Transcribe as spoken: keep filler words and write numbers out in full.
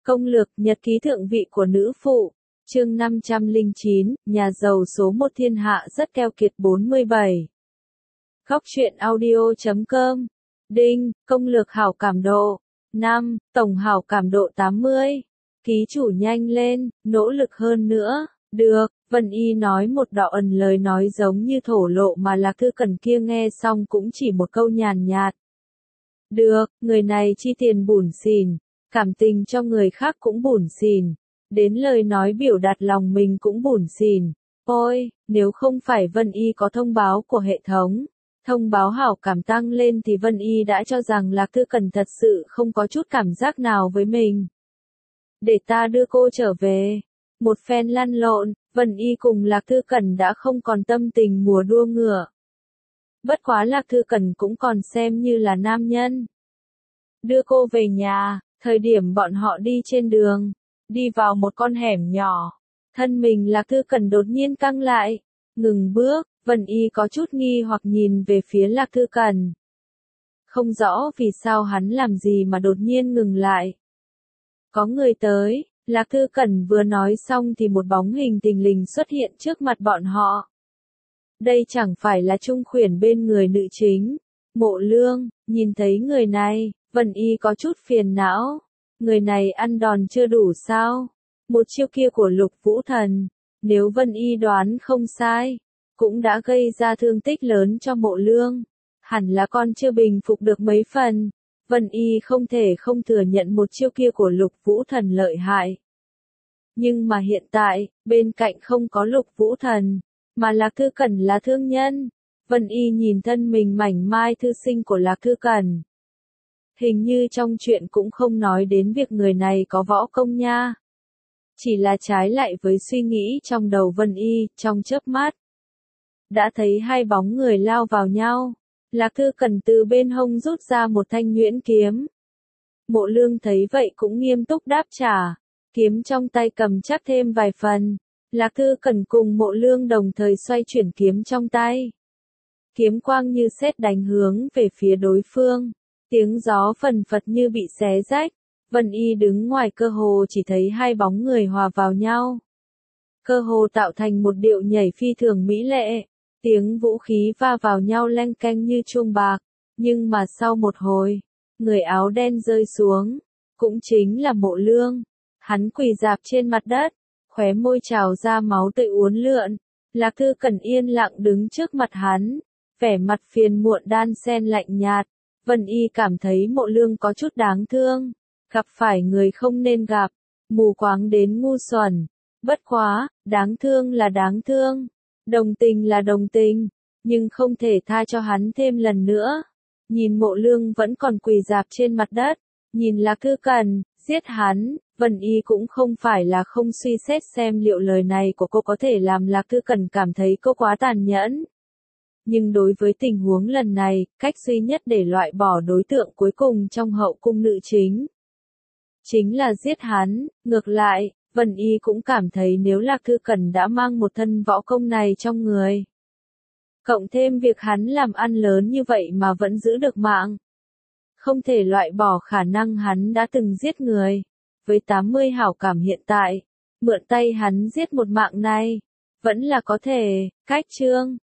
Công lược nhật ký thượng vị của nữ phụ, chương năm trăm lẻ chín, nhà giàu số một thiên hạ rất keo kiệt bốn mươi bảy. Góc truyện audio chấm com. Đinh, công lược hảo cảm độ. năm. Tổng hảo cảm độ tám mươi. Ký chủ nhanh lên, nỗ lực hơn nữa. Được, Vân Y nói một đạo ẩn lời nói giống như thổ lộ mà Lạc Thư Cẩn kia nghe xong cũng chỉ một câu nhàn nhạt. Được, người này chi tiền bủn xỉn, cảm tình cho người khác cũng bủn xỉn, đến lời nói biểu đạt lòng mình cũng bủn xỉn. Ôi, nếu không phải Vân Y có thông báo của hệ thống, thông báo hảo cảm tăng lên thì Vân Y đã cho rằng Lạc Thư Cẩn thật sự không có chút cảm giác nào với mình. Để ta đưa cô trở về. Một phen lăn lộn, Vân Y cùng Lạc Thư Cẩn đã không còn tâm tình mùa đua ngựa. Bất quá Lạc Thư Cẩn cũng còn xem như là nam nhân. Đưa cô về nhà, thời điểm bọn họ đi trên đường, đi vào một con hẻm nhỏ. Thân mình Lạc Thư Cẩn đột nhiên căng lại, ngừng bước, Vân Y có chút nghi hoặc nhìn về phía Lạc Thư Cẩn. Không rõ vì sao hắn làm gì mà đột nhiên ngừng lại. Có người tới, Lạc Thư Cẩn vừa nói xong thì một bóng hình thình lình xuất hiện trước mặt bọn họ. Đây chẳng phải là Trung Khuyển bên người nữ chính, Mộ Lương. Nhìn thấy người này, Vân Y có chút phiền não. Người này ăn đòn chưa đủ sao? Một chiêu kia của Lục Vũ Thần, nếu Vân Y đoán không sai, cũng đã gây ra thương tích lớn cho Mộ Lương. Hẳn là con chưa bình phục được mấy phần. Vân Y không thể không thừa nhận một chiêu kia của Lục Vũ Thần lợi hại. Nhưng mà hiện tại, bên cạnh không có Lục Vũ Thần, mà Lạc Thư Cẩn là thương nhân. Vân Y nhìn thân mình mảnh mai thư sinh của Lạc Thư Cẩn. Hình như trong chuyện cũng không nói đến việc người này có võ công nha. Chỉ là trái lại với suy nghĩ trong đầu Vân Y, trong chớp mắt. Đã thấy hai bóng người lao vào nhau. Lạc Thư Cẩn từ bên hông rút ra một thanh nhuyễn kiếm. Mộ Lương thấy vậy cũng nghiêm túc đáp trả. Kiếm trong tay cầm chắc thêm vài phần. Lạc Thư Cẩn cùng Mộ Lương đồng thời xoay chuyển kiếm trong tay. Kiếm quang như sét đánh hướng về phía đối phương. Tiếng gió phần phật như bị xé rách. Vân Y đứng ngoài cơ hồ chỉ thấy hai bóng người hòa vào nhau. Cơ hồ tạo thành một điệu nhảy phi thường mỹ lệ. Tiếng vũ khí va vào nhau leng keng như chuông bạc. Nhưng mà sau một hồi, người áo đen rơi xuống. Cũng chính là Mộ Lương. Hắn quỳ rạp trên mặt đất. Khóe môi trào ra máu tươi uốn lượn. Lạc Thư Cẩn yên lặng đứng trước mặt hắn. Vẻ mặt phiền muộn đan xen lạnh nhạt. Vân Y cảm thấy Mộ Lương có chút đáng thương. Gặp phải người không nên gặp. Mù quáng đến ngu xuẩn. Bất quá, đáng thương là đáng thương. Đồng tình là đồng tình. Nhưng không thể tha cho hắn thêm lần nữa. Nhìn Mộ Lương vẫn còn quỳ rạp trên mặt đất. Nhìn Lạc Thư Cẩn, giết hắn. Vân Y cũng không phải là không suy xét xem liệu lời này của cô có thể làm Lạc Thư Cẩn cảm thấy cô quá tàn nhẫn. Nhưng đối với tình huống lần này, cách duy nhất để loại bỏ đối tượng cuối cùng trong hậu cung nữ chính, chính là giết hắn. Ngược lại, Vân Y cũng cảm thấy nếu Lạc Thư Cẩn đã mang một thân võ công này trong người, cộng thêm việc hắn làm ăn lớn như vậy mà vẫn giữ được mạng, không thể loại bỏ khả năng hắn đã từng giết người. Với tám mươi hảo cảm hiện tại, mượn tay hắn giết một mạng này, vẫn là có thể. Cách chương